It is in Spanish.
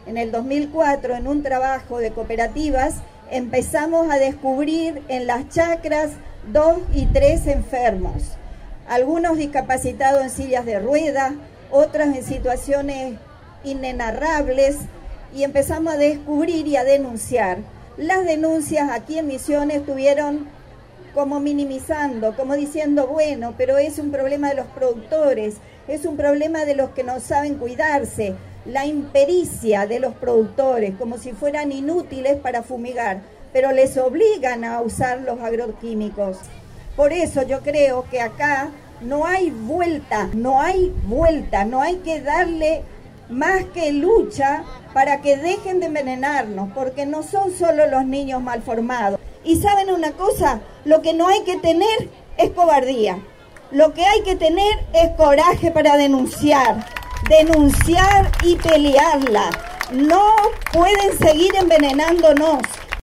En el 2004, en un trabajo de cooperativas, empezamos a descubrir en las chacras 2 y 3 enfermos, algunos discapacitados en sillas de ruedas, otros en situaciones inenarrables, y empezamos a descubrir y a denunciar. Las denuncias aquí en Misiones estuvieron como minimizando, como diciendo, bueno, pero es un problema de los productores, es un problema de los que no saben cuidarse, la impericia de los productores, como si fueran inútiles para fumigar, pero les obligan a usar los agroquímicos. Por eso yo creo que acá no hay vuelta, no hay que darle más que lucha para que dejen de envenenarnos, porque no son solo los niños mal formados. Y ¿saben una cosa? Lo que no hay que tener es cobardía. Lo que hay que tener es coraje para denunciar y pelearla. No pueden seguir envenenándonos.